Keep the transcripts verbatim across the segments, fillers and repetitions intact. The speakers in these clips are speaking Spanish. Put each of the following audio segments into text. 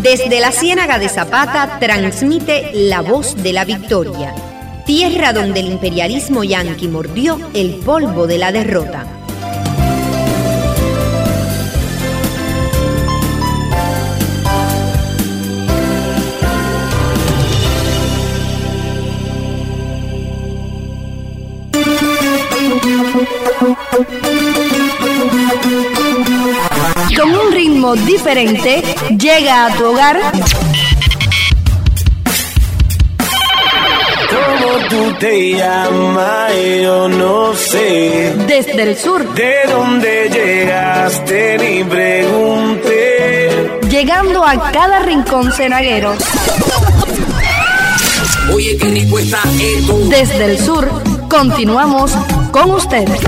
Desde la Ciénaga de Zapata transmite La Voz de la Victoria, tierra donde el imperialismo yanqui mordió el polvo de la derrota. Con un ritmo diferente, llega a tu hogar. ¿Cómo tú te llamas? Yo no sé. Desde el sur. ¿De dónde llegaste? Ni pregunté. Llegando a cada rincón cenaguero. Oye, qué rico está esto. Desde el sur, continuamos con ustedes.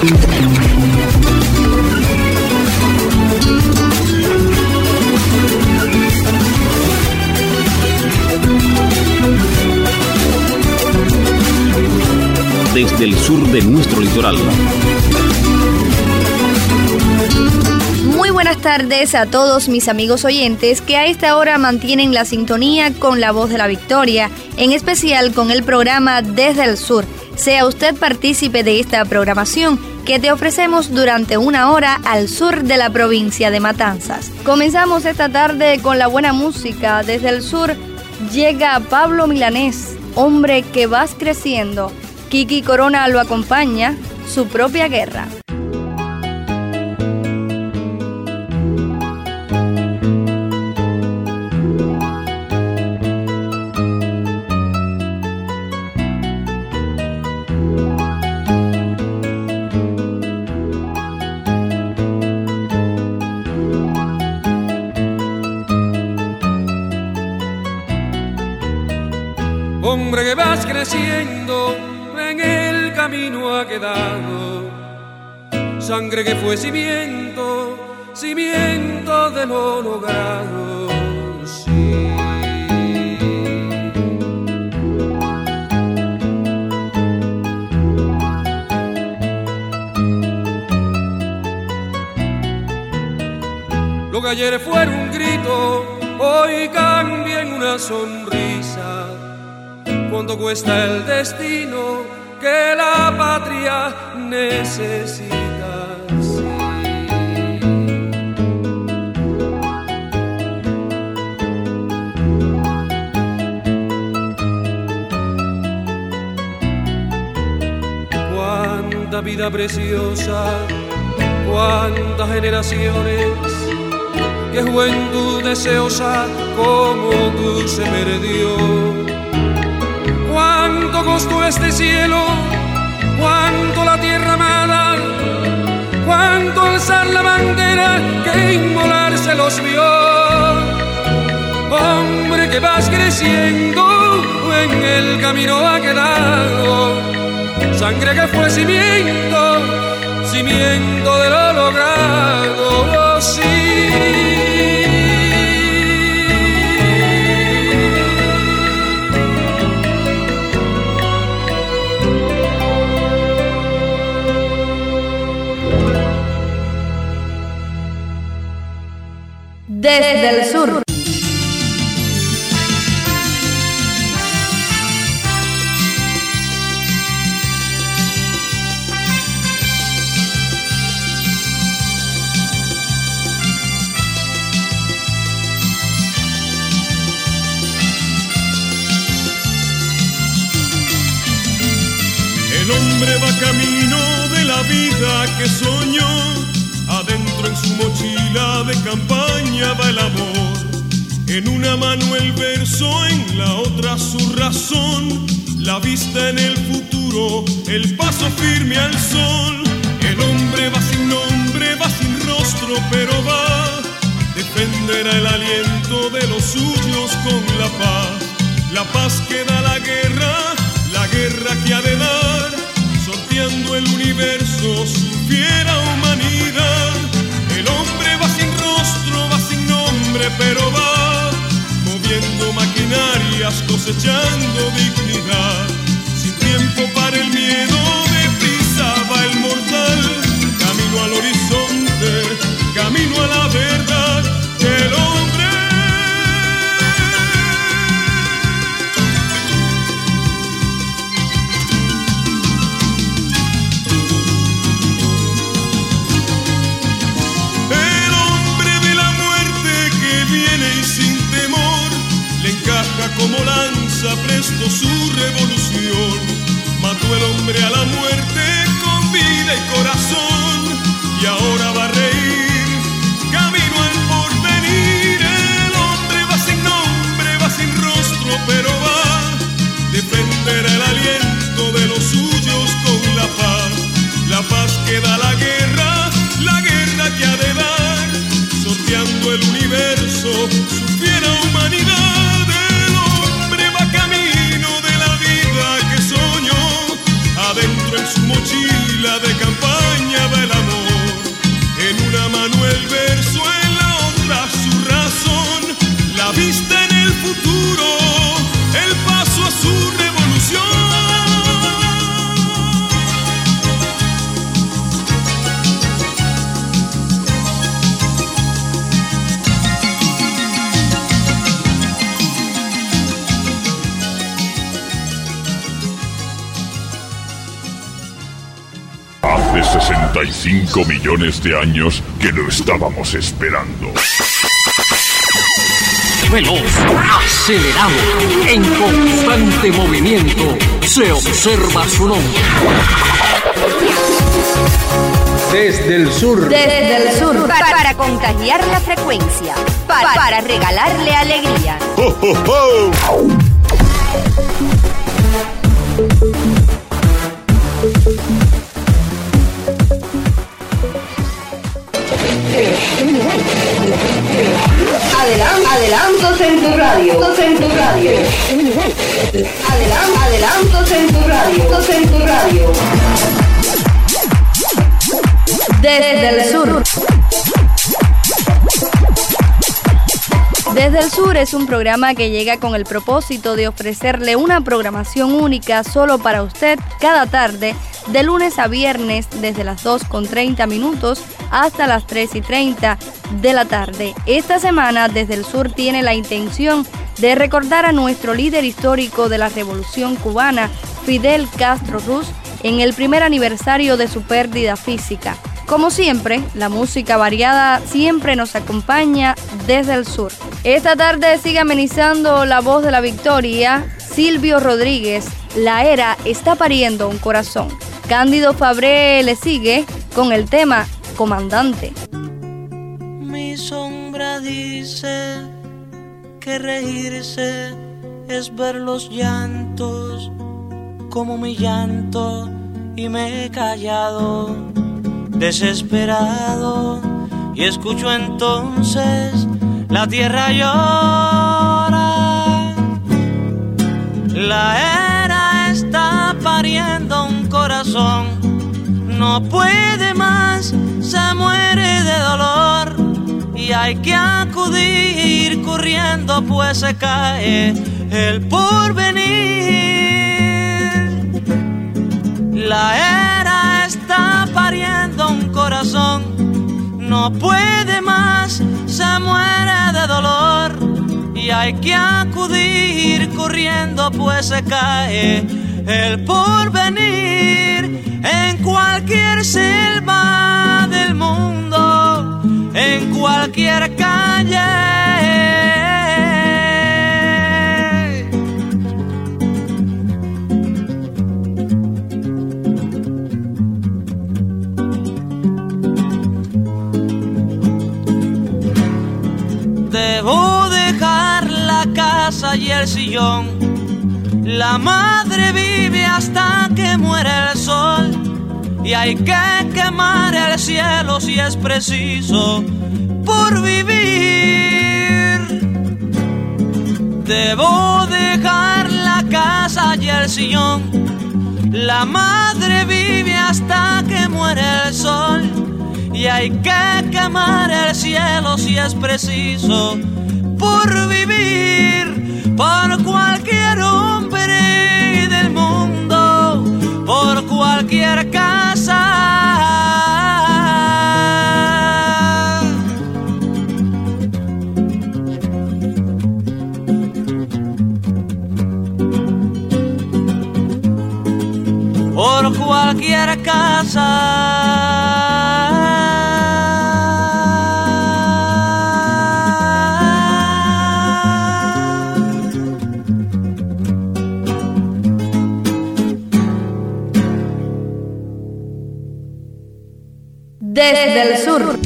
Desde el sur de nuestro litoral. Muy buenas tardes a todos mis amigos oyentes que a esta hora mantienen la sintonía con La Voz de la Victoria, en especial con el programa Desde el Sur. Sea usted partícipe de esta programación que te ofrecemos durante una hora al sur de la provincia de Matanzas. Comenzamos esta tarde con la buena música. Desde el sur llega Pablo Milanés, Hombre que vas creciendo. Kiki Corona lo acompaña, Su propia guerra. Hombre que vas creciendo, en el camino ha quedado sangre que fue cimiento, cimiento de lo logrado, sí. Lo que ayer fue un grito, hoy cambia en una sonrisa. ¿Cuánto cuesta el destino que la patria necesita? Sí. Cuánta vida preciosa, cuántas generaciones, qué juventud deseosa como tú se perdió. Cuánto costó este cielo, cuánto la tierra amada, cuánto alzar la bandera que inmolarse los vio. Hombre que vas creciendo, en el camino ha quedado sangre que fue cimiento, cimiento de lo logrado, oh, sí. Desde el sur. El hombre va camino de la vida que soñó. Adentro en su mochila de campaña va el amor. En una mano el verso, en la otra su razón. La vista en el futuro, el paso firme al sol. El hombre va sin nombre, va sin rostro, pero va. Defenderá el aliento de los suyos con la paz. La paz que da la guerra, la guerra que ha de dar. Sorteando el universo, su fiera humanidad. El hombre va sin rostro, va sin nombre, pero va moviendo maquinarias, cosechando dignidad. Sin tiempo para el miedo, deprisa va el mortal. Camino al horizonte, camino a la verdad. El hombre mochila de campaña va el amor. En una mano el verso, en la otra su razón. La vista en el futuro, el paso a su revolución. Hace sesenta y cinco millones de años que lo estábamos esperando. Veloz, acelerado, en constante movimiento, se observa su nombre. Desde el sur. Desde el sur. Para, para contagiar la frecuencia. Para, para regalarle alegría. ¡Ho, ho, ho! Adelan- adelantos en tu radio. En tu radio. Adelan- adelantos en tu radio. En tu radio. Desde el sur. Desde el Sur es un programa que llega con el propósito de ofrecerle una programación única solo para usted cada tarde, de lunes a viernes desde las dos con treinta minutos hasta las tres y treinta de la tarde. Esta semana Desde el Sur tiene la intención de recordar a nuestro líder histórico de la Revolución Cubana, Fidel Castro Ruz, en el primer aniversario de su pérdida física. Como siempre, la música variada siempre nos acompaña desde el sur. Esta tarde sigue amenizando la voz de la victoria, Silvio Rodríguez, La Era está pariendo un corazón. Cándido Fabré le sigue con el tema Comandante. Mi sombra dice que reírse es ver los llantos como mi llanto y me he callado desesperado y escucho entonces la tierra llora. La era está pariendo un corazón, no puede más, se muere de dolor y hay que acudir corriendo pues se cae el porvenir. La era está pariendo un corazón, no puede más, se muere de dolor y hay que acudir corriendo pues se cae el porvenir. En cualquier selva del mundo, en cualquier calle, debo dejar la casa y el sillón. La madre vive hasta que muere el sol y hay que quemar el cielo si es preciso por vivir. Debo dejar la casa y el sillón. La madre vive hasta que muere el sol y hay que quemar el cielo si es preciso por vivir. Por cualquier hombre del mundo, por cualquier casa, por cualquier casa. Desde el sur.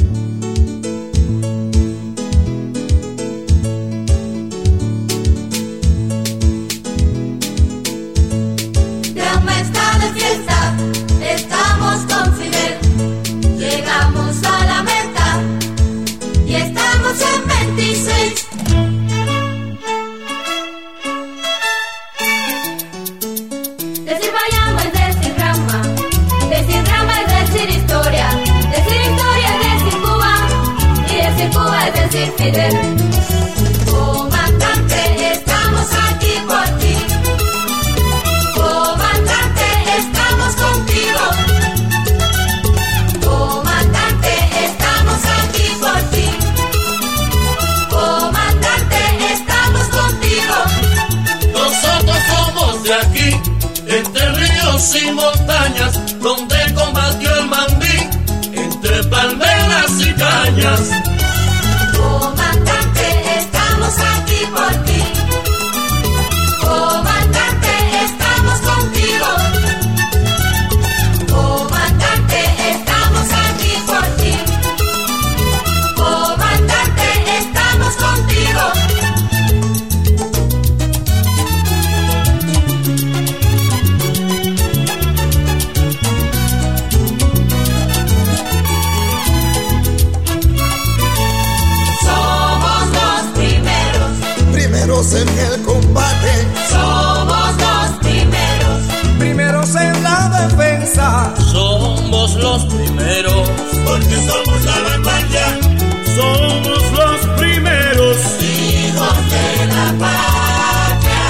Drama está de fiesta, estamos con Fidel, llegamos a la meta y estamos en veintiséis. Decir Bayamo es decir drama, decir drama es valles y montañas, donde combatió el mandí, entre palmeras y cañas. Comandante, estamos aquí por ti. Comandante, estamos contigo. Comandante, estamos aquí por ti. Comandante, estamos contigo. En el combate somos los primeros, primeros en la defensa. Somos los primeros, porque somos la vanguardia. Somos los primeros, hijos de la patria.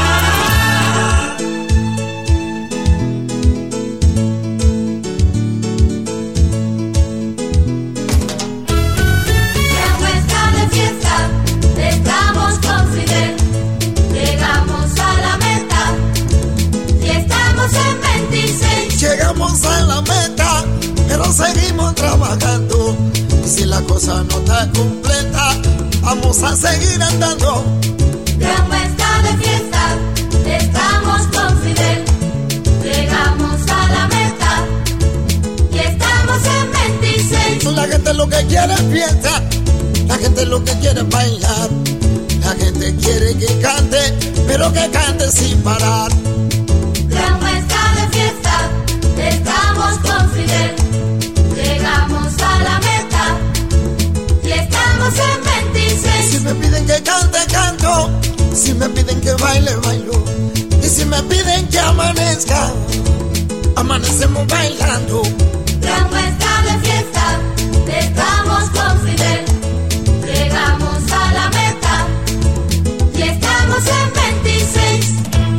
La muestra de fiesta, estamos con Fidel. Llegamos a la meta y estamos en veintiséis. Llegamos a la meta, pero seguimos trabajando. Y si la cosa no está completa, vamos a seguir andando. Gran muestra de fiesta, estamos con Fidel. Llegamos a la meta y estamos en veintiséis. La gente lo que quiere es fiesta, la gente lo que quiere es bailar. La gente quiere que cante, pero que cante sin parar. Gran muestra de fiesta, estamos con Fidel. Llegamos a la meta y estamos en veintiséis. Si me piden que cante, canto. Si me piden que baile, bailo. Y si me piden que amanezca, amanecemos bailando. Gran muestra de fiesta, estamos con Fidel. Llegamos a la meta y estamos en veintiséis.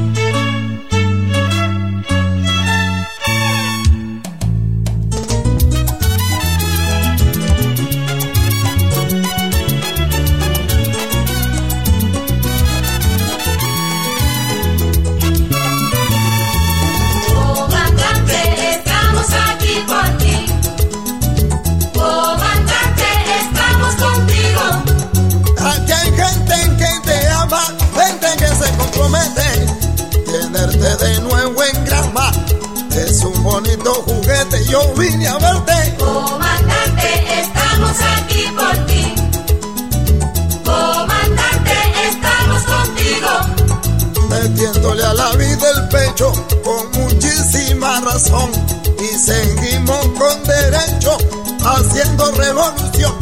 Comandante, estamos aquí por ti. Comandante, estamos contigo. Aquí hay gente que te ama, gente que se compromete. Tenerte de nuevo en grama es un bonito juguete. Yo vine a verte. Comandante, estamos aquí por ti. Comandante, estamos contigo. Metiéndole a la vida el pecho con muchísima razón. Y seguimos con derecho haciendo revolución.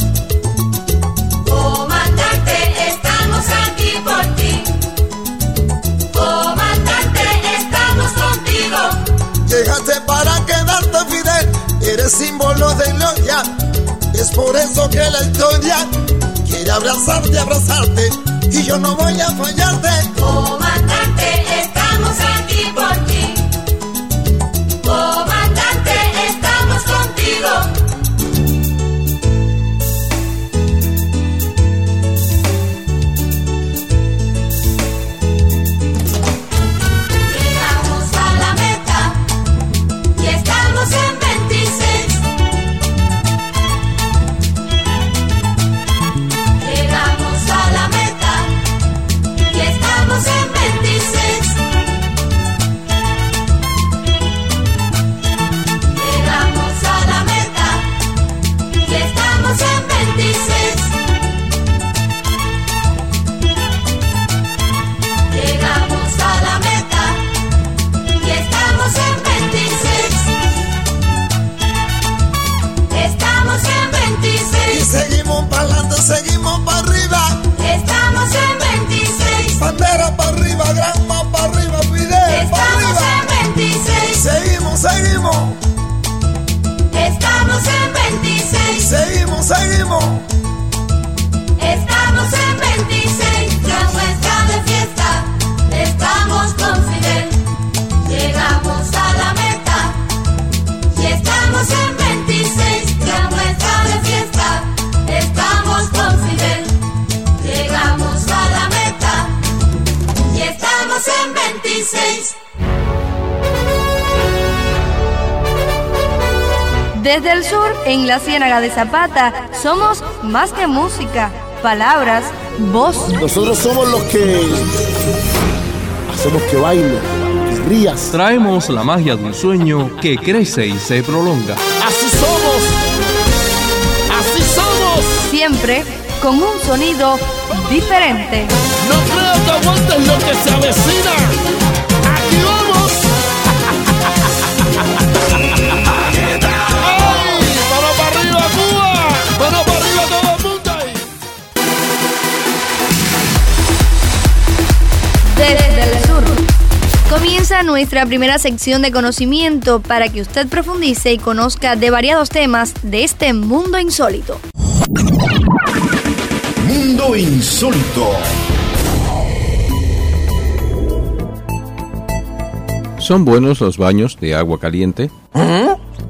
Comandante, estamos aquí por ti. Comandante, estamos contigo. Llegaste para quedarte, Fidel. Eres símbolo de gloria. Es por eso que la historia quiere abrazarte, abrazarte. Y yo no voy a fallarte. Comandante, estamos aquí por ti. Comandante, estamos contigo. Llegamos a la meta y estamos en veintiséis. Llegamos a la meta y estamos en veintiséis. Llegamos a la meta y estamos en veintiséis. Llegamos a la meta y estamos en veintiséis. Estamos en veintiséis. Y seguimos para adelante, seguimos para arriba. Estamos en veintiséis. Bandera para arriba, grama para arriba, Fidel para Estamos arriba. en veintiséis. Seguimos, seguimos. Estamos en veintiséis. Seguimos, seguimos. Estamos en veintiséis. Gran muestra de fiesta, estamos con Fidel. Llegamos a la meta y estamos en veintiséis. Gran muestra de fiesta, estamos con Fidel. Llegamos a la meta y estamos en veintiséis. Desde el sur, en la Ciénaga de Zapata, somos más que música, palabras, voz. Nosotros somos los que hacemos que baile, que rías. Traemos la magia de un sueño que crece y se prolonga. ¡Así somos! ¡Así somos! Siempre con un sonido diferente. No creo que aguantes lo que se avecina. ¡Aquí vamos! ¡Ay! ¡Vamos para arriba, Cuba! ¡Vamos para arriba todo el mundo ahí! Desde el sur. Comienza nuestra primera sección de conocimiento para que usted profundice y conozca de variados temas de este mundo insólito. Mundo insólito. ¿Son buenos los baños de agua caliente? ¿Eh?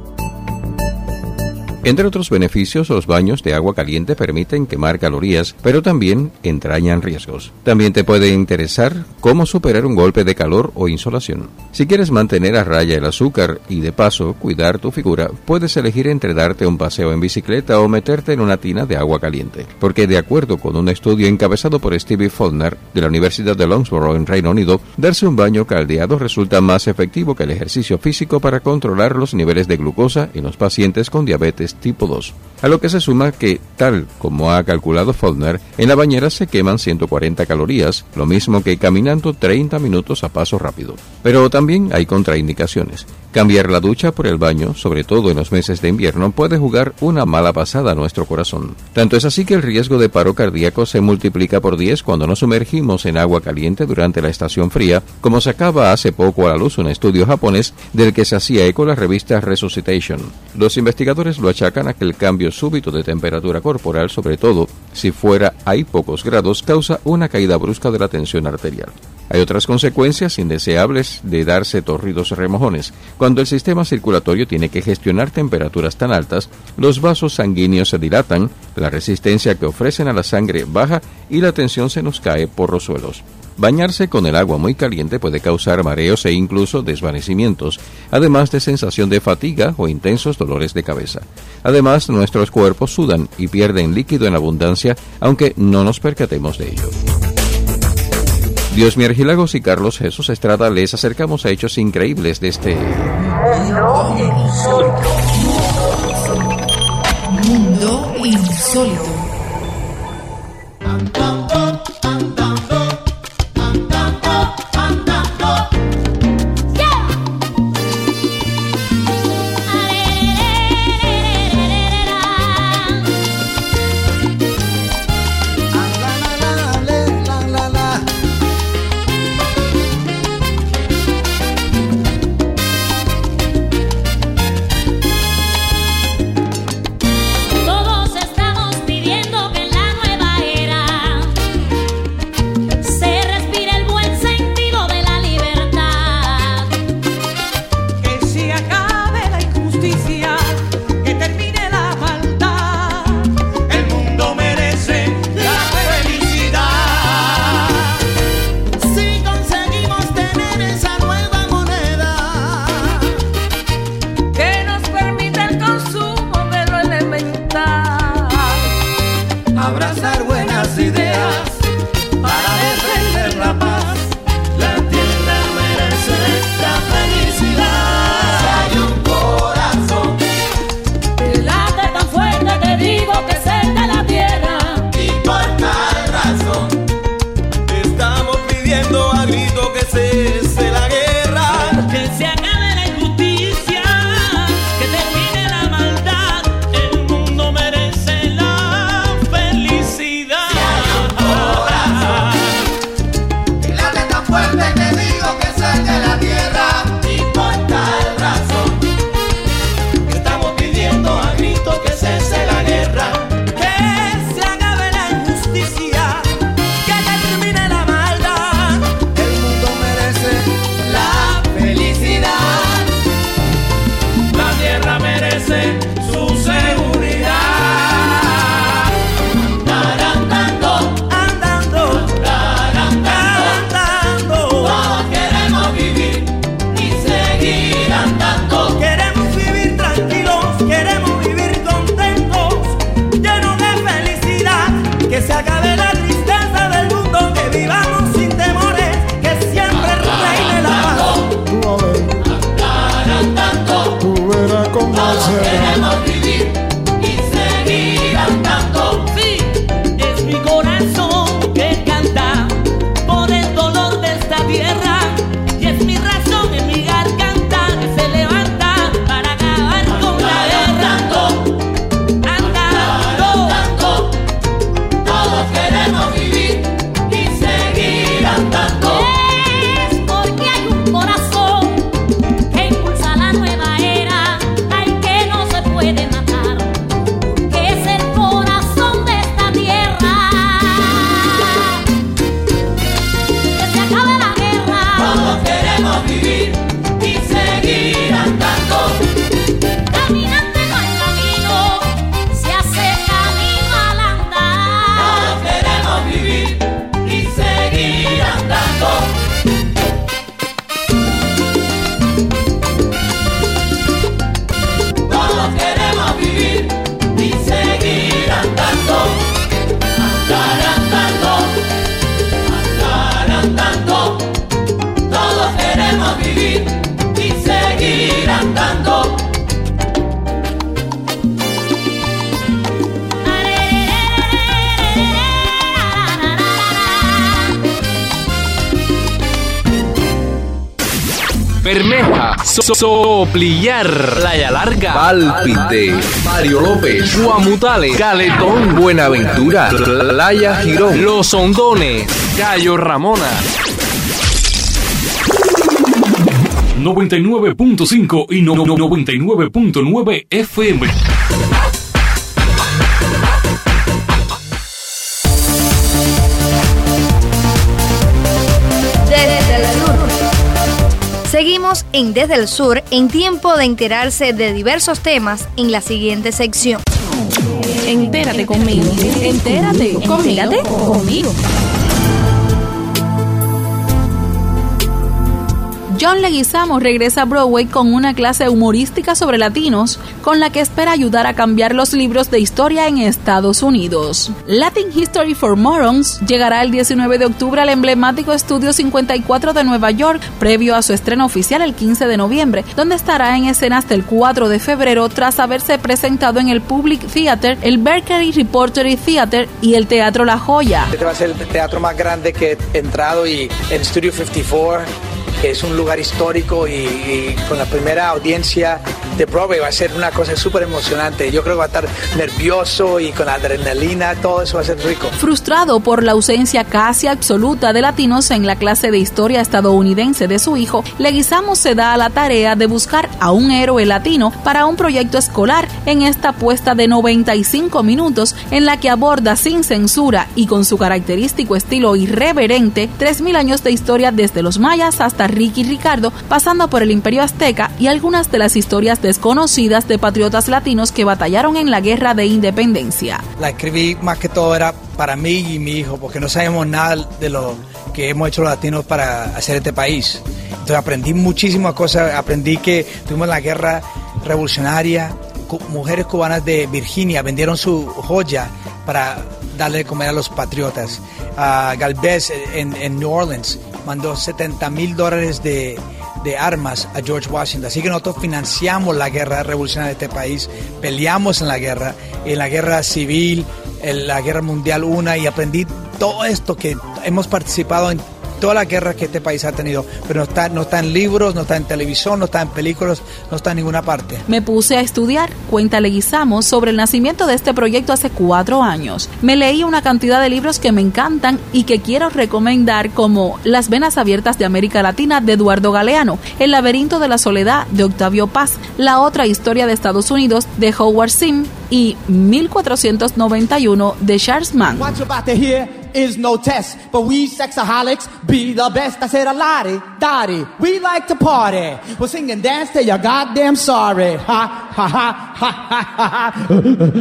Entre otros beneficios, los baños de agua caliente permiten quemar calorías, pero también entrañan riesgos. También te puede interesar cómo superar un golpe de calor o insolación. Si quieres mantener a raya el azúcar y de paso cuidar tu figura, puedes elegir entre darte un paseo en bicicleta o meterte en una tina de agua caliente. Porque de acuerdo con un estudio encabezado por Stevie Faulkner de la Universidad de Loughborough en Reino Unido, darse un baño caldeado resulta más efectivo que el ejercicio físico para controlar los niveles de glucosa en los pacientes con diabetes tipo dos. A lo que se suma que, tal como ha calculado Faulkner, en la bañera se queman ciento cuarenta calorías, lo mismo que caminando treinta minutos a paso rápido. Pero también hay contraindicaciones. Cambiar la ducha por el baño, sobre todo en los meses de invierno, puede jugar una mala pasada a nuestro corazón. Tanto es así que el riesgo de paro cardíaco se multiplica por diez cuando nos sumergimos en agua caliente durante la estación fría, como sacaba hace poco a la luz un estudio japonés del que se hacía eco la revista Resuscitation. Los investigadores lo achacan a que el cambio súbito de temperatura corporal, sobre todo si fuera a pocos grados, causa una caída brusca de la tensión arterial. Hay otras consecuencias indeseables de darse torridos remojones. Cuando el sistema circulatorio tiene que gestionar temperaturas tan altas, los vasos sanguíneos se dilatan, la resistencia que ofrecen a la sangre baja y la tensión se nos cae por los suelos. Bañarse con el agua muy caliente puede causar mareos e incluso desvanecimientos, además de sensación de fatiga o intensos dolores de cabeza. Además, nuestros cuerpos sudan y pierden líquido en abundancia, aunque no nos percatemos de ello. Dios Argilagos y Carlos Jesús Estrada les acercamos a hechos increíbles de este Mundo insólito. Mundo insólito. Todos estamos pidiendo Todos queremos vivir y seguir andando. Sí, es mi corazón que canta por el dolor de esta tierra. Y es mi razón en mi garganta que se levanta para acabar con la guerra. Andando, andando, todos queremos vivir y seguir andando. Es porque hay un corazón que impulsa la nueva era, ay que no se puede matar, que es el corazón de esta tierra. Que se acabe la guerra. Todos queremos vivir y seguir andando. Caminante no hay camino, se hace camino al andar. Todos queremos vivir y seguir andando. Todos queremos vivir y seguir andando. Andar andando, andar andando. Todos queremos vivir y seguir andando. Bermeja, so- Soplillar, Playa Larga, Pálpite, Mario López, Guamutales, Caletón, Buenaventura, Playa Girón, Los Hondones, Cayo Ramona. noventa y nueve punto cinco y no- no- noventa y nueve punto nueve F M. Desde el sur. Seguimos en Desde el Sur en tiempo de enterarse de diversos temas en la siguiente sección. Entérate conmigo. Entérate conmigo. Conmigo. John Leguizamo regresa a Broadway con una clase humorística sobre latinos, con la que espera ayudar a cambiar los libros de historia en Estados Unidos. Latin History for Morons llegará el diecinueve de octubre al emblemático Estudio cincuenta y cuatro de Nueva York, previo a su estreno oficial el quince de noviembre, donde estará en escena hasta el cuatro de febrero tras haberse presentado en el Public Theater, el Berkeley Repertory Theater y el Teatro La Joya. Este va a ser el teatro más grande que he entrado, y el Studio cincuenta y cuatro, que es un lugar histórico, y, y con la primera audiencia de Broadway va a ser una cosa súper emocionante. Yo creo que va a estar nervioso y con adrenalina, todo eso va a ser rico. Frustrado por la ausencia casi absoluta de latinos en la clase de historia estadounidense de su hijo, Leguizamo se da a la tarea de buscar a un héroe latino para un proyecto escolar en esta apuesta de noventa y cinco minutos en la que aborda sin censura y con su característico estilo irreverente tres mil años de historia desde los mayas hasta Ricky Ricardo, pasando por el Imperio Azteca y algunas de las historias desconocidas de patriotas latinos que batallaron en la Guerra de Independencia. La escribí más que todo era para mí y mi hijo, porque no sabemos nada de lo que hemos hecho los latinos para hacer este país. Entonces aprendí muchísimas cosas, aprendí que tuvimos la guerra revolucionaria, mujeres cubanas de Virginia vendieron su joya para darle de comer a los patriotas. Uh, Galvez en, en New Orleans mandó setenta mil dólares de, de armas a George Washington. Así que nosotros financiamos la guerra revolucionaria de este país, peleamos en la guerra, en la guerra civil, en la guerra mundial una, y aprendí todo esto que hemos participado en toda la guerra que este país ha tenido, pero no está, no está en libros, no está en televisión, no está en películas, no está en ninguna parte. Me puse a estudiar, cuenta Leguizamo, sobre el nacimiento de este proyecto hace cuatro años. Me leí una cantidad de libros que me encantan y que quiero recomendar, como Las venas abiertas de América Latina de Eduardo Galeano, El laberinto de la soledad de Octavio Paz, La otra historia de Estados Unidos de Howard Sim y mil cuatrocientos noventa y uno de Charles Mann. Is no test, but we sexaholics be the best. I said a lottie, dottie, we like to party. We'll sing and dance till you're goddamn sorry. Ha, ha, ha, ha, ha, ha.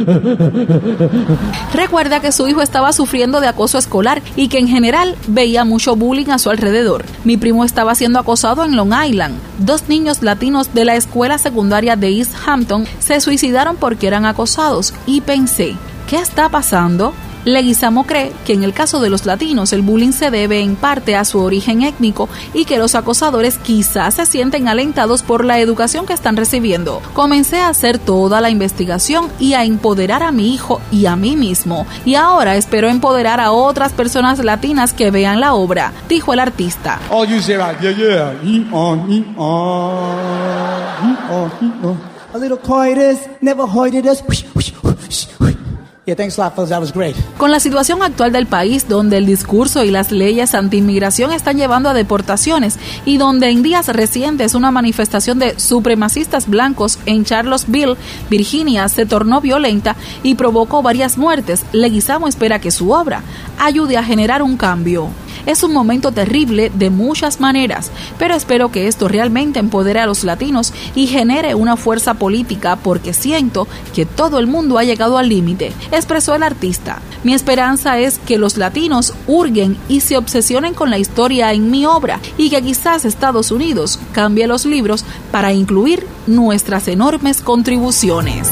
Recuerda que su hijo estaba sufriendo de acoso escolar y que en general veía mucho bullying a su alrededor. Mi primo estaba siendo acosado en Long Island. Dos niños latinos de la escuela secundaria de East Hampton se suicidaron porque eran acosados y pensé, ¿qué está pasando? Leguizamo cree que en el caso de los latinos el bullying se debe en parte a su origen étnico y que los acosadores quizás se sienten alentados por la educación que están recibiendo. Comencé a hacer toda la investigación y a empoderar a mi hijo y a mí mismo, y ahora espero empoderar a otras personas latinas que vean la obra, dijo el artista. All you say right, yeah, yeah, eat on, eat on, eat on, eat on. A little coitus, never hoided us. Yeah, thanks a lot, fellas. That was great. Con la situación actual del país, donde el discurso y las leyes anti-inmigración están llevando a deportaciones y donde en días recientes una manifestación de supremacistas blancos en Charlottesville, Virginia, se tornó violenta y provocó varias muertes, Leguizamo espera que su obra ayude a generar un cambio. Es un momento terrible de muchas maneras, pero espero que esto realmente empodere a los latinos y genere una fuerza política porque siento que todo el mundo ha llegado al límite, expresó el artista. Mi esperanza es que los latinos hurguen y se obsesionen con la historia en mi obra y que quizás Estados Unidos cambie los libros para incluir nuestras enormes contribuciones.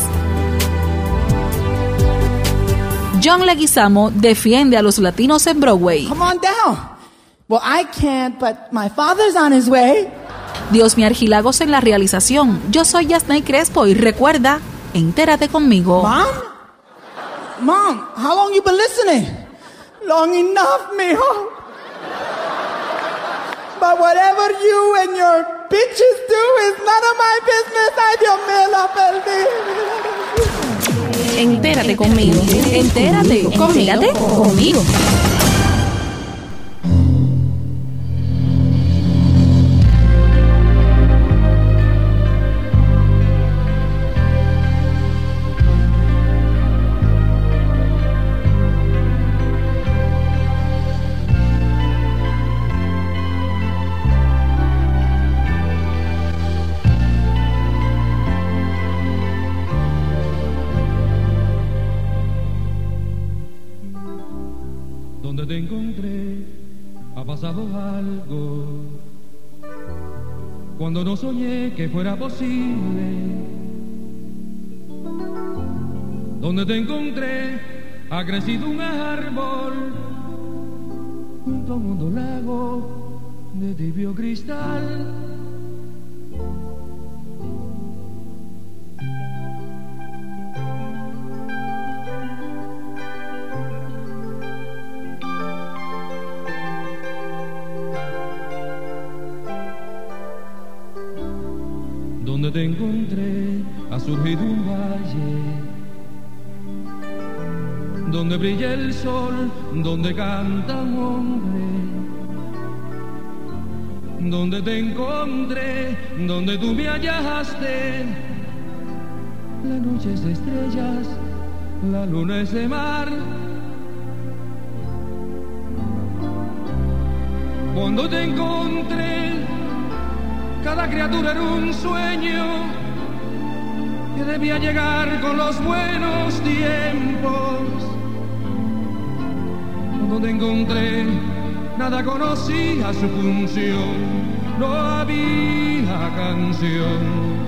John Leguizamo defiende a los latinos en Broadway. Come on down. Well, I can't, but my father's on his way. Dios me Argilagos en la realización. Yo soy Yasnay Crespo y recuerda, entérate conmigo. Mom? Mom, how long you been listening? Long enough, mijo. But whatever you and your bitches do is none of my business. Ay, Dios mío, la perdí. Entérate conmigo. Entérate. Entérate conmigo. Donde te encontré ha pasado algo, cuando no soñé que fuera posible. Donde te encontré ha crecido un árbol junto a un hondo lago de tibio cristal. Donde te encontré ha surgido un valle, donde brilla el sol, donde canta un hombre. Donde te encontré, donde tú me hallaste, la noche es de estrellas, la luna es de mar. Cuando te encontré, cada criatura era un sueño que debía llegar con los buenos tiempos. Cuando te encontré, nada conocía su función, no había canción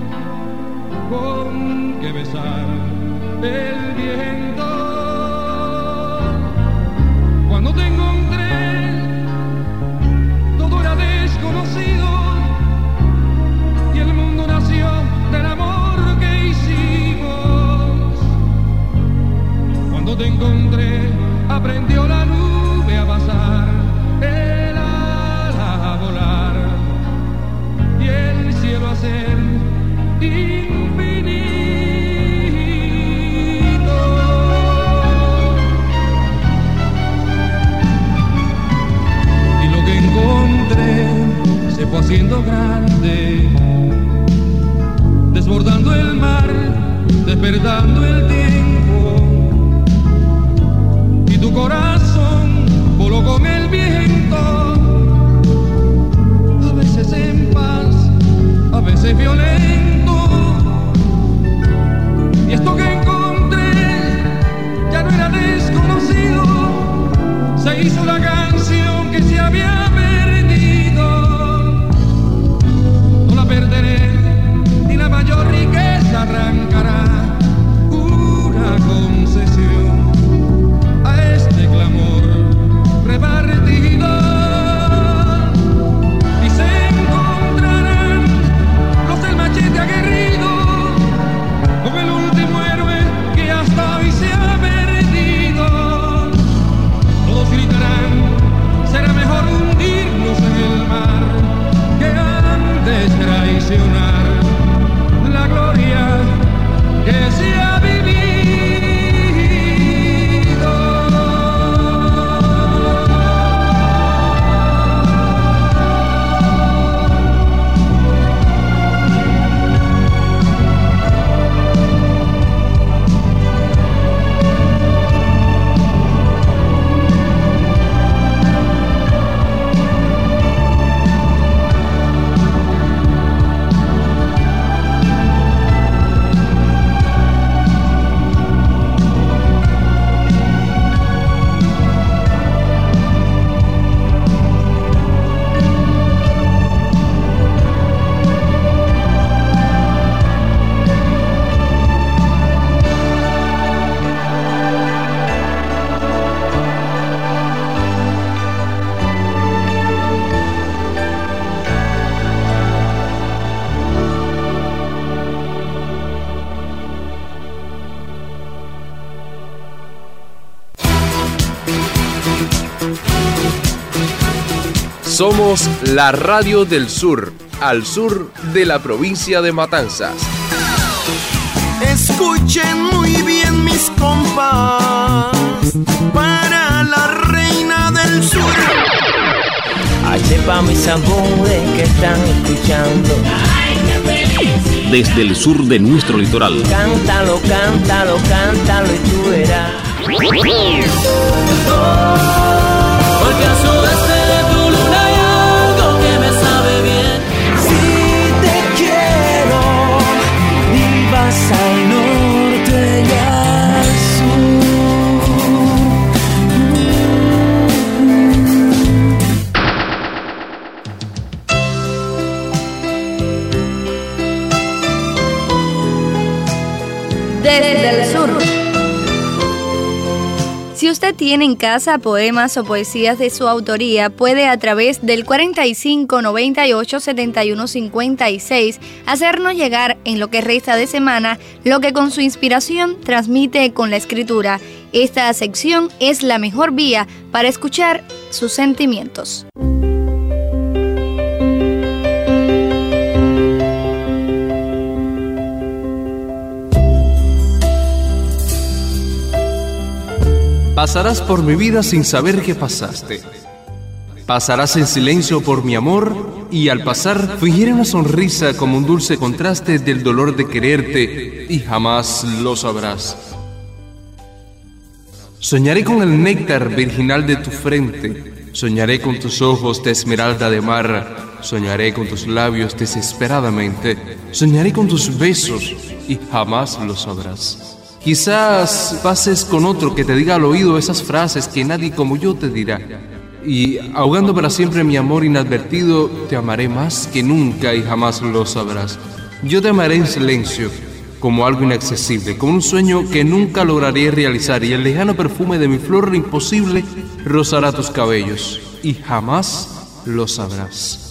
con que besar el viento. Cuando te encontré, todo era desconocido, el mundo nació del amor que hicimos. Cuando te encontré, aprendió la nube a pasar, el ala a volar y el cielo a ser infinito. Y lo que encontré se fue haciendo grande, desbordando el mar, despertando el tiempo, y tu corazón voló con el viento, a veces en paz, a veces violento. Y esto que encontré ya no era desconocido, se hizo la canción que se había perdido. No la perderé, la mayor riqueza arrancará una concesión a Somos la Radio del Sur, al sur de la provincia de Matanzas. Escuchen muy bien mis compas, para la reina del sur. Ay, sepa mis amores que están escuchando. Ay, qué feliz. Desde el sur de nuestro litoral. Cántalo, cántalo, cántalo y tú verás. Porque a su de tu luna hay algo que me sabe bien. Si te quiero, y vas al norte y al sur. Desde el sur. Si usted tiene en casa poemas o poesías de su autoría, puede a través del cuarenta y cinco, noventa y ocho, setenta y uno, cincuenta y seis hacernos llegar en lo que resta de semana lo que con su inspiración transmite con la escritura. Esta sección es la mejor vía para escuchar sus sentimientos. Pasarás por mi vida sin saber que pasaste. Pasarás en silencio por mi amor y al pasar fingiré una sonrisa como un dulce contraste del dolor de quererte y jamás lo sabrás. Soñaré con el néctar virginal de tu frente, soñaré con tus ojos de esmeralda de mar, soñaré con tus labios desesperadamente, soñaré con tus besos y jamás lo sabrás. Quizás pases con otro que te diga al oído esas frases que nadie como yo te dirá. Y ahogando para siempre mi amor inadvertido, te amaré más que nunca y jamás lo sabrás. Yo te amaré en silencio, como algo inaccesible, como un sueño que nunca lograré realizar, y el lejano perfume de mi flor imposible rozará tus cabellos y jamás lo sabrás.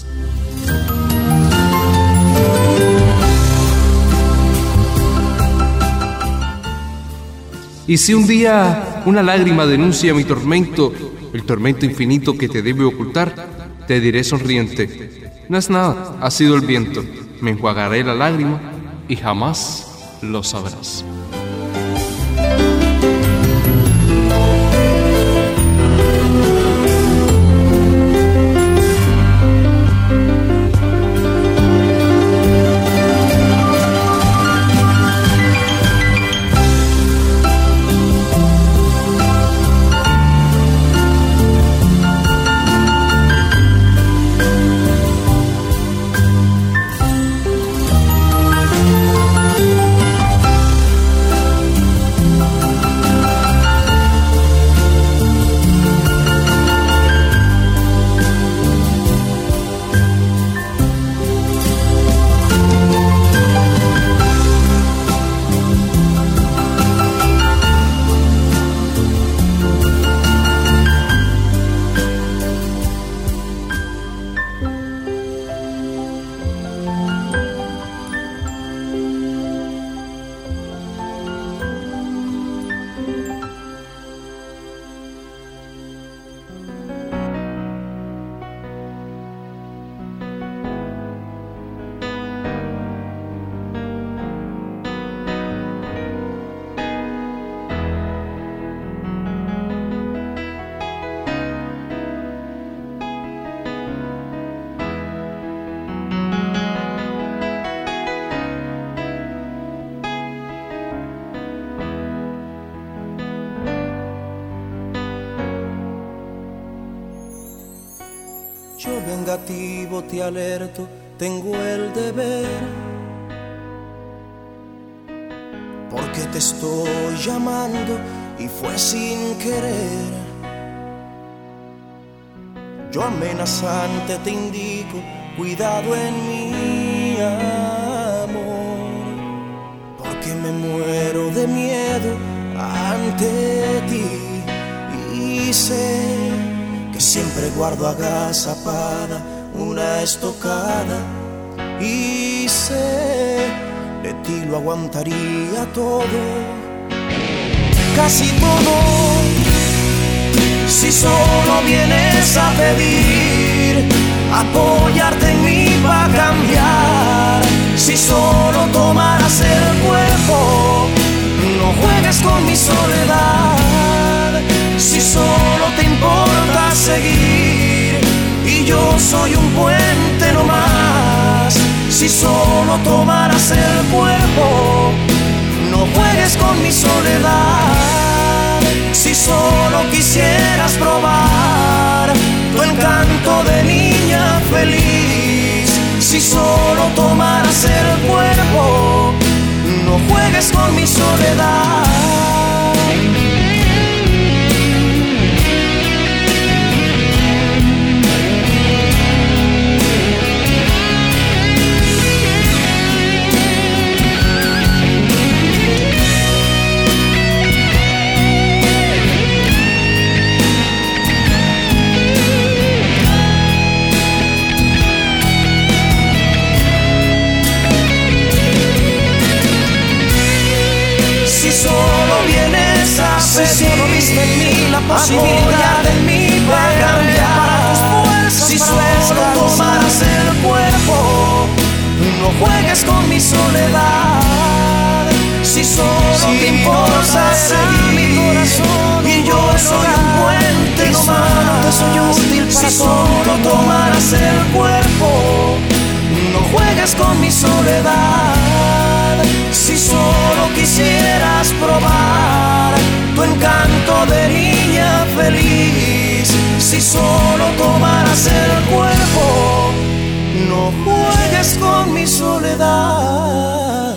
Y si un día una lágrima denuncia mi tormento, el tormento infinito que te debe ocultar, te diré sonriente: no es nada, ha sido el viento. Me enjuagaré la lágrima y jamás lo sabrás. Yo vengativo te alerto, tengo el deber, porque te estoy llamando y fue sin querer. Yo amenazante te indico, cuidado en mi amor, porque me muero de miedo ante ti y sé que siempre guardo agazapada una estocada y sé de ti lo aguantaría todo, casi todo, si solo vienes a pedir apoyarte en mí va a cambiar. Si solo tomaras el cuerpo, no juegues con mi soledad. Si solo te importa seguir y yo soy un puente no más. Si solo tomaras el cuerpo, no juegues con mi soledad. Si solo quisieras probar tu encanto de niña feliz. Si solo tomaras el cuerpo, no juegues con mi soledad. Si solo viste en mí la posibilidad de mí va a cambiar. Si solo tomaras el cuerpo, no juegues con mi soledad. Si solo si te importa seguir y yo soy un puente no más. Soy útil para si solo tomaras el cuerpo, no juegues con mi soledad. Si solo quisieras probar tu encanto de niña feliz. Si solo tomaras el cuerpo, no juegues con mi soledad.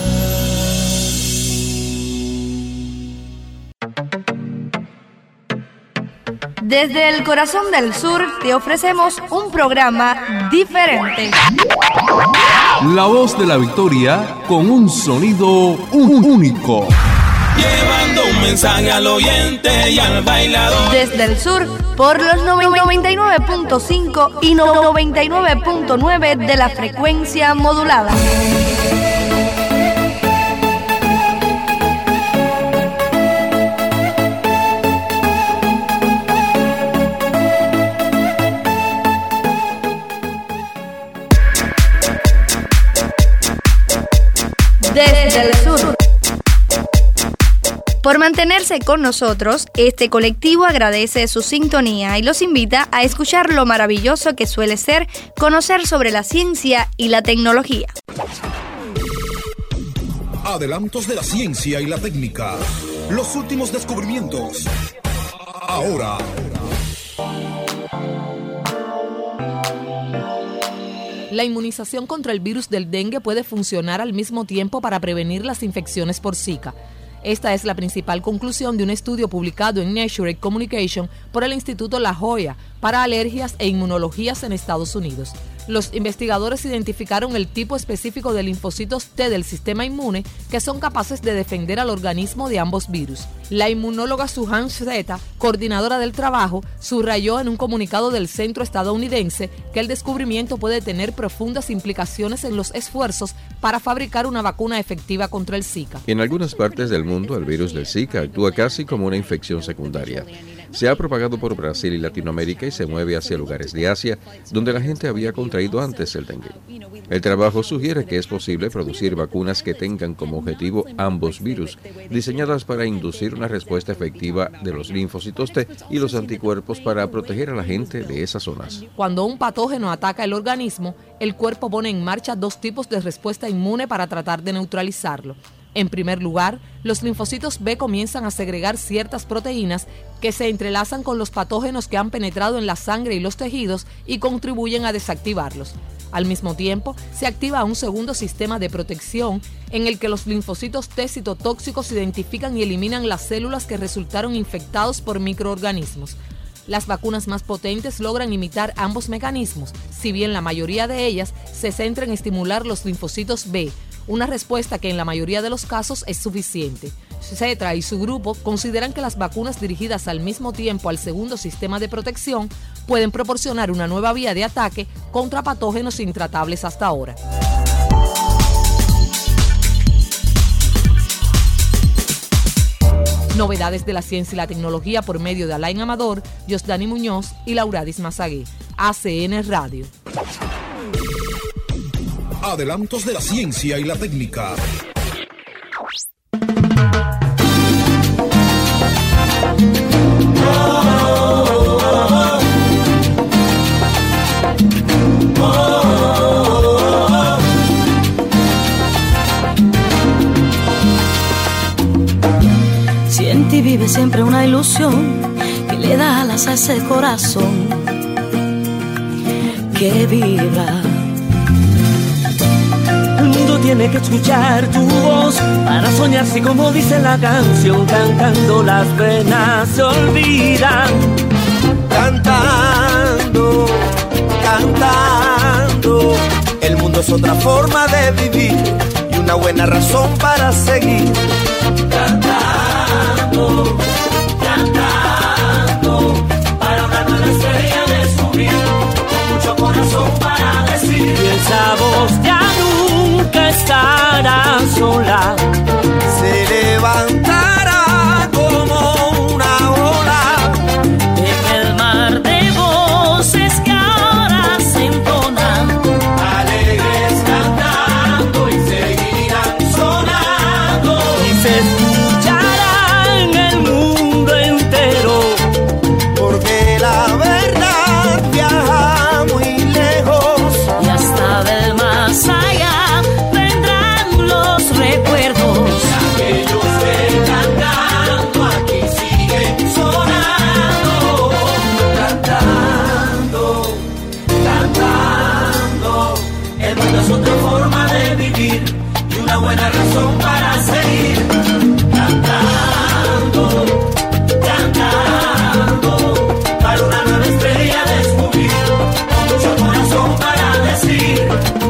Desde el corazón del sur te ofrecemos un programa diferente. La voz de la victoria con un sonido único. Llevando un mensaje al oyente y al bailador. Desde el sur, por los noventa y nueve punto cinco y noventa y nueve punto nueve de la frecuencia modulada. Desde el sur. Por mantenerse con nosotros, este colectivo agradece su sintonía y los invita a escuchar lo maravilloso que suele ser conocer sobre la ciencia y la tecnología. Adelantos de la ciencia y la técnica. Los últimos descubrimientos. Ahora. La inmunización contra el virus del dengue puede funcionar al mismo tiempo para prevenir las infecciones por Zika. Esta es la principal conclusión de un estudio publicado en Nature Communication por el Instituto La Jolla para alergias e inmunologías en Estados Unidos. Los investigadores identificaron el tipo específico de linfocitos T del sistema inmune que son capaces de defender al organismo de ambos virus. La inmunóloga Suhan Zeta, coordinadora del trabajo, subrayó en un comunicado del centro estadounidense que el descubrimiento puede tener profundas implicaciones en los esfuerzos para fabricar una vacuna efectiva contra el Zika. En algunas partes del mundo, el virus del Zika actúa casi como una infección secundaria. Se ha propagado por Brasil y Latinoamérica y se mueve hacia lugares de Asia, donde la gente había contraído antes el dengue. El trabajo sugiere que es posible producir vacunas que tengan como objetivo ambos virus, diseñadas para inducir una respuesta efectiva de los linfocitos T y los anticuerpos para proteger a la gente de esas zonas. Cuando un patógeno ataca el organismo, el cuerpo pone en marcha dos tipos de respuesta inmune para tratar de neutralizarlo. En primer lugar, los linfocitos B comienzan a segregar ciertas proteínas que se entrelazan con los patógenos que han penetrado en la sangre y los tejidos y contribuyen a desactivarlos. Al mismo tiempo, se activa un segundo sistema de protección en el que los linfocitos T citotóxicos identifican y eliminan las células que resultaron infectados por microorganismos. Las vacunas más potentes logran imitar ambos mecanismos, si bien la mayoría de ellas se centra en estimular los linfocitos B, una respuesta que en la mayoría de los casos es suficiente. Cetra y su grupo consideran que las vacunas dirigidas al mismo tiempo al segundo sistema de protección pueden proporcionar una nueva vía de ataque contra patógenos intratables hasta ahora. Novedades de la ciencia y la tecnología por medio de Alain Amador, Yosdani Muñoz y Lauradis Mazagué. A C N Radio. Adelantos de la ciencia y la técnica. Si en ti vive siempre una ilusión que le da alas a ese corazón que vibra. El mundo tiene que escuchar tu voz para soñar, si como dice la canción, cantando las penas se olvidan. Cantando, cantando, el mundo es otra forma de vivir y una buena razón para seguir. Cantando, cantando, para una nueva estrella descubrir, con mucho corazón para decir. Y esa voz ya nunca estará sola, se levantará como una ola en el mar de voces que ahora se entonan, alegres cantando y seguirán sonando, y se escuchará en el mundo entero, porque la verdad viaja muy lejos y hasta del más allá vendrán los recuerdos. Aquellos que cantando aquí siguen sonando, cantando, cantando. El mundo es otra forma de vivir y una buena razón para seguir. Cantando, cantando, para una nueva estrella descubrir, con mucho corazón para decir.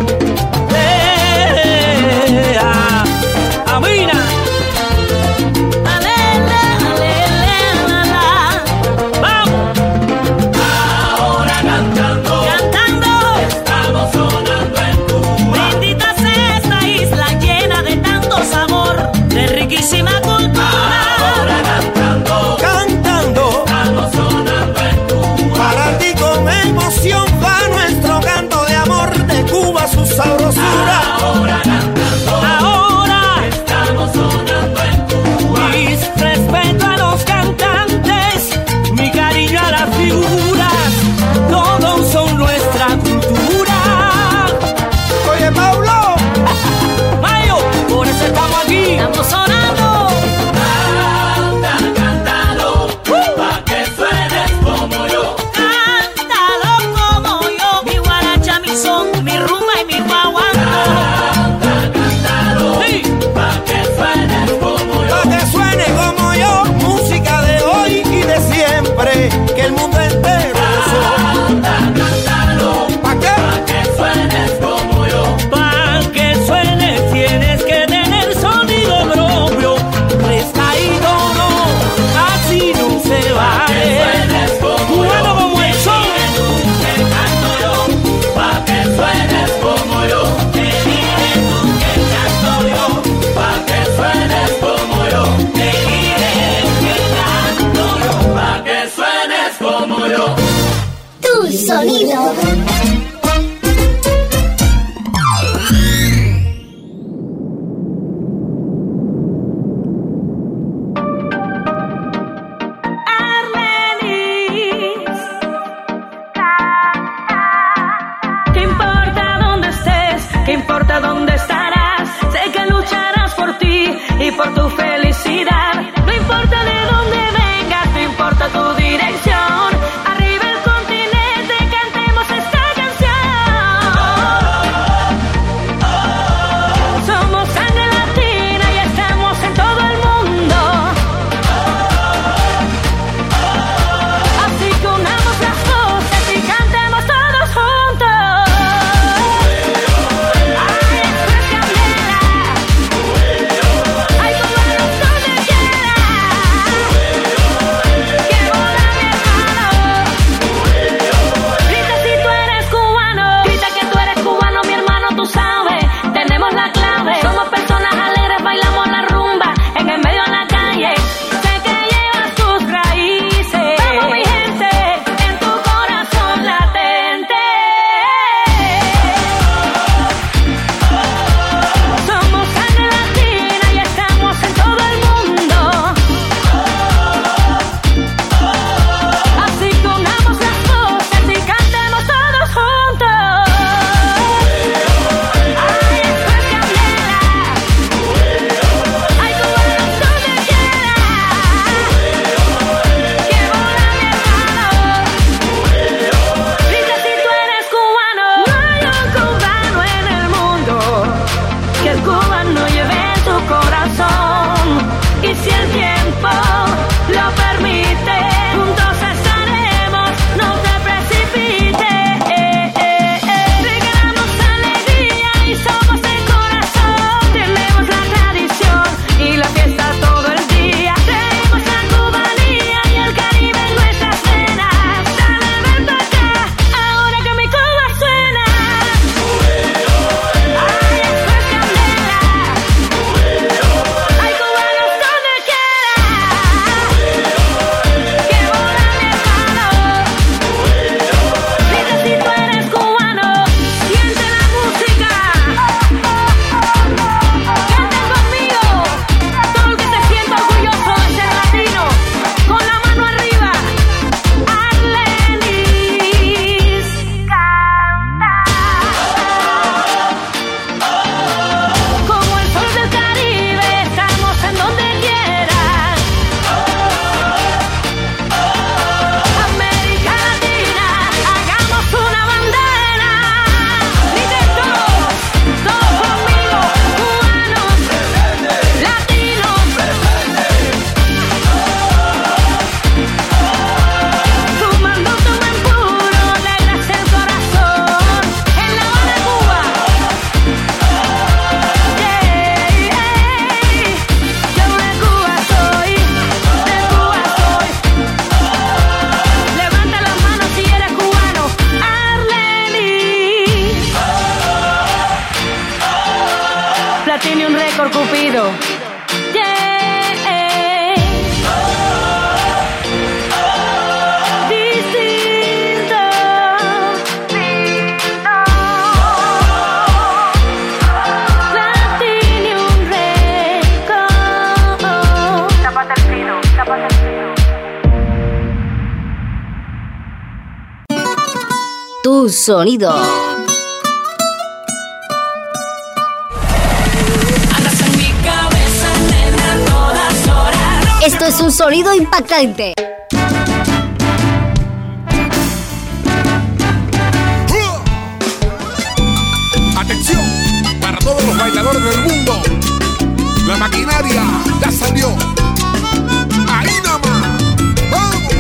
Eh, ah, Amina. Ahora cantando, Cantando, estamos sonando en Cuba. bendita sea esta isla llena de tanto sabor, de riquísima cultura. Ahora cantando, Cantando, estamos sonando en Cuba. para ti con emoción va nuestro canto de amor de Cuba, su sabrosura. Ahora cantando, Ahora, estamos sonando en Cuba. mis respeto a los cantantes, mi cariño a las figuras, todos son nuestra cultura. Oye, Paulo, Mayo, por eso estamos aquí. Estamos sonando. Canta, cántalo, pa' que suenes como yo. Cántalo como yo, mi guaracha, mi son, mi rumba y mi guaguancó. Canta, cántalo, Sí. pa' que suenes como yo. Pa' que suene como yo, música de hoy y de siempre, que el mundo entero Canta, cántalo, ¿pa' qué? pa' que suenes como yo. Pa' que suene tienes que tener sonido propio, prestaído no, así no se vale. Suenes como Cubano yo. como el sol. Que canto yo, pa' que suenes como yo. Que diré tú que canto yo, pa' que suenes como yo. Te diré que canto yo, pa' que suenes como yo. Tu sonido. ¿Qué importa dónde estés? ¿Qué importa dónde estarás? Sé que lucharás por ti y por tu felicidad. No importa de dónde vengas, no importa tu dirección. Arriba el continente, cantemos esta canción. Y si el tiempo lo permite, juntos estaremos, no te precipites. Eh, eh, eh. Regalamos alegría y somos de corazón. Tenemos la tradición y la fiesta todo el día. Tenemos la cubanía y el Caribe en nuestras venas. Dale, ven pa' acá, ahora que mi Cuba suena. Ay, esto es candela. Hay cubanos donde quiera. Que volan mi hermano. Dime si tú eres cubano. Siente la música. Canta conmigo. Todo el que se sienta orgulloso de ser latino, con la mano arriba. Arlenis canta. Como el sol del Caribe, estamos en donde quiera. América Latina, hagamos una bandera. Dicen todos, todos conmigo, cubanos, latinos. Fumando tumen puro, alegras el corazón. En La Habana, Cuba. Yeah, yo de Cuba soy, de Cuba soy. Levanta las manos si eres cubano. Arlenis. Platinum Record Cupido. Yeah. Distinto. Platinum Record. Tápate el fino, tápate el fino. Tu sonido. Andas en mi cabeza, nena, a todas horas. Esto es un sonido impactante. Atención para todos los bailadores del mundo. La maquinaria ya salió. Ahí nada más. ¡Vamos!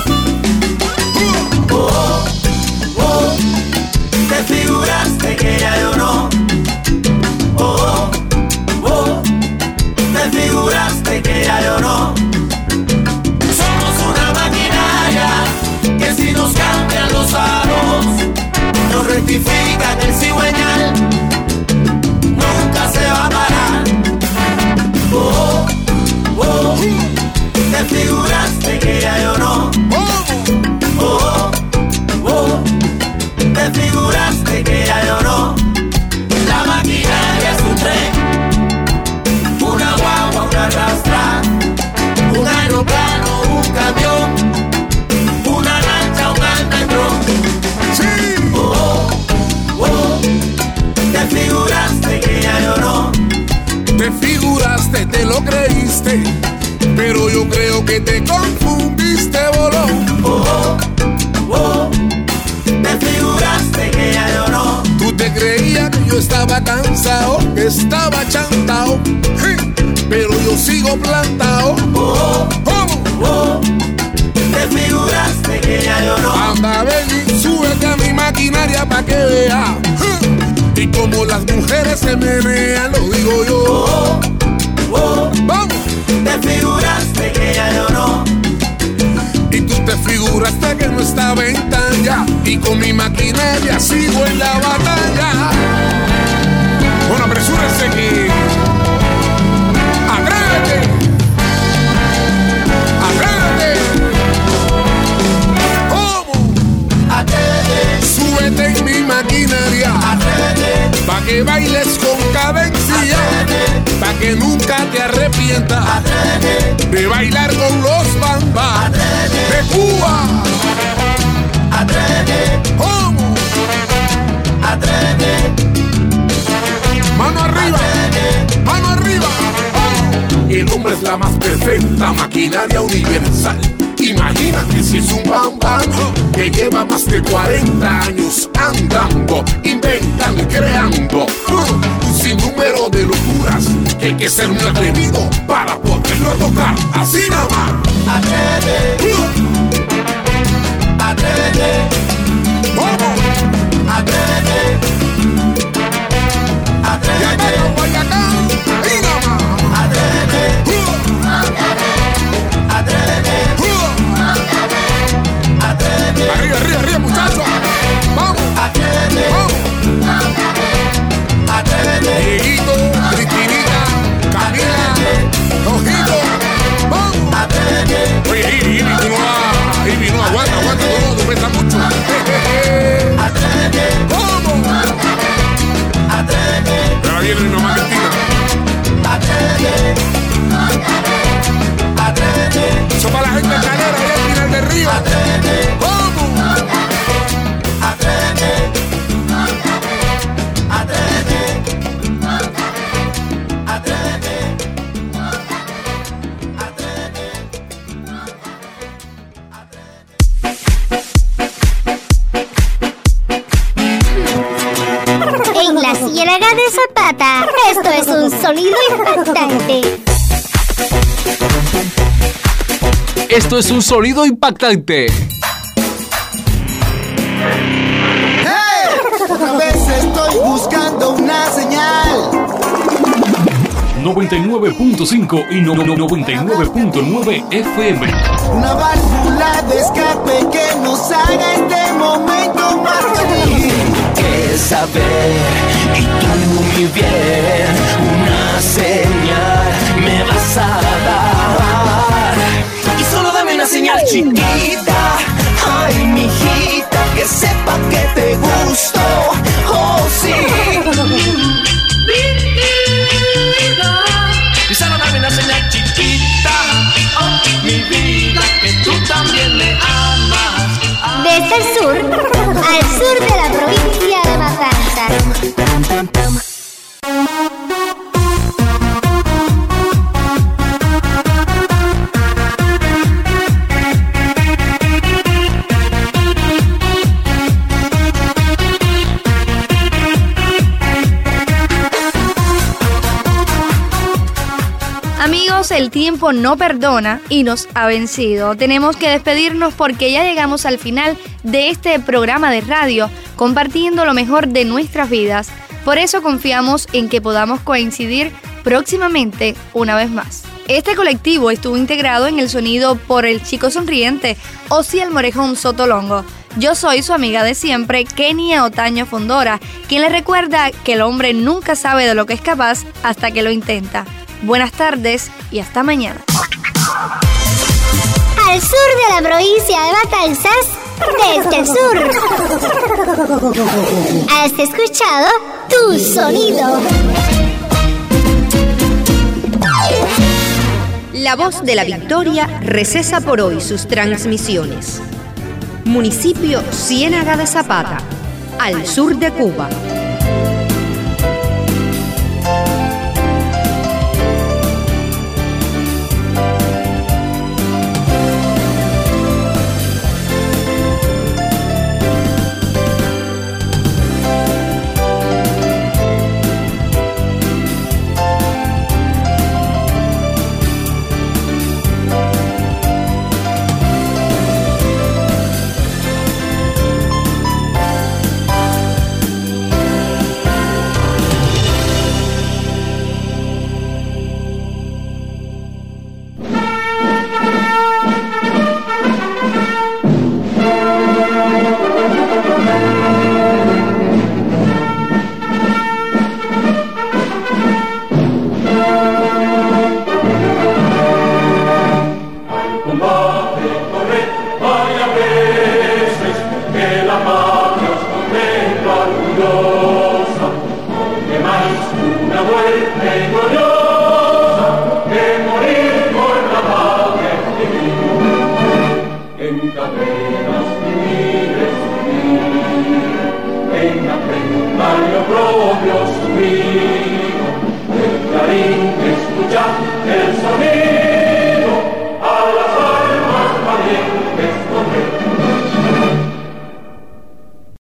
Oh, oh, te figuraste que ya yo no. Oh, oh, te figuraste que ya yo no. Somos una maquinaria que si nos cambian los aros, nos rectifican el cigüeñal, nunca se va a parar. Oh, oh, te figuraste que ya yo no. Oh, oh, te figuraste que ya yo no. La maquinaria es un tren, una guagua, una rastra, un aeroplano, un camión, una lancha, un andadrón. Sí. Oh, oh, te figuraste que ya yo no. Te figuraste, te lo creíste, pero yo creo que te confundiste, bolón. Oh, oh, te figuraste que ya yo no. Tú te creías que yo estaba cansado, que estaba chantao, pero yo sigo plantado. Oh, oh, oh, te figuraste que ya yo no. Anda, ven y súbete a mi maquinaria pa' que vea. Y como las mujeres se menean, lo digo yo. Oh, oh, vamos. Te figuraste que ya yo no. Y tú te figuraste que no estaba en talla. Y con mi maquinaria sigo en la batalla. Bueno, apresúrense que... ¡Atrévete! ¡Atrévete! ¿Cómo? Atrévete. Súbete en mi maquinaria. Atrévete. Pa' que bailes con cadencia. Atrévete. Pa' que nunca te arrepientas. Atrévete. De bailar con los bambas. Atrévete. De Cuba. Atrévete. ¿Cómo? Atrévete. Mano arriba. Atrévete. Mano arriba. Oh. El hombre es la más perfecta maquinaria universal. Imagínate si es un bam bam que lleva más de cuarenta años andando, inventando y creando uh, un sinnúmero de locuras que hay que ser muy atrevido para poderlo impactante. Esto es un sonido impactante. ¡Hey! Otra vez estoy buscando una señal. noventa y nueve punto cinco y no- no- noventa y nueve punto nueve F M. Una válvula de escape que nos haga este momento más feliz. Que saber y tú muy bien, una señal me vas a dar. Y solo dame una señal chiquita, ay mijita, que sepa que te gusto, oh sí. Y solo dame una señal chiquita, oh mi vida, que tú también me amas. Desde el sur al sur de la provincia de Matanzas. Amigos, el tiempo no perdona y nos ha vencido. Tenemos que despedirnos porque ya llegamos al final de este programa de radio, compartiendo lo mejor de nuestras vidas. Por eso confiamos en que podamos coincidir próximamente una vez más. Este colectivo estuvo integrado en el sonido por el chico sonriente Osiel Morejón Sotolongo. Yo soy su amiga de siempre, Kenia Otaño Fondora, quien le recuerda que el hombre nunca sabe de lo que es capaz hasta que lo intenta. Buenas tardes y hasta mañana. Al sur de la provincia de Matanzas, desde el sur. Has escuchado Tu Sonido. La Voz de la Victoria recesa por hoy sus transmisiones. Municipio Ciénaga de Zapata, al sur de Cuba. Propio subir.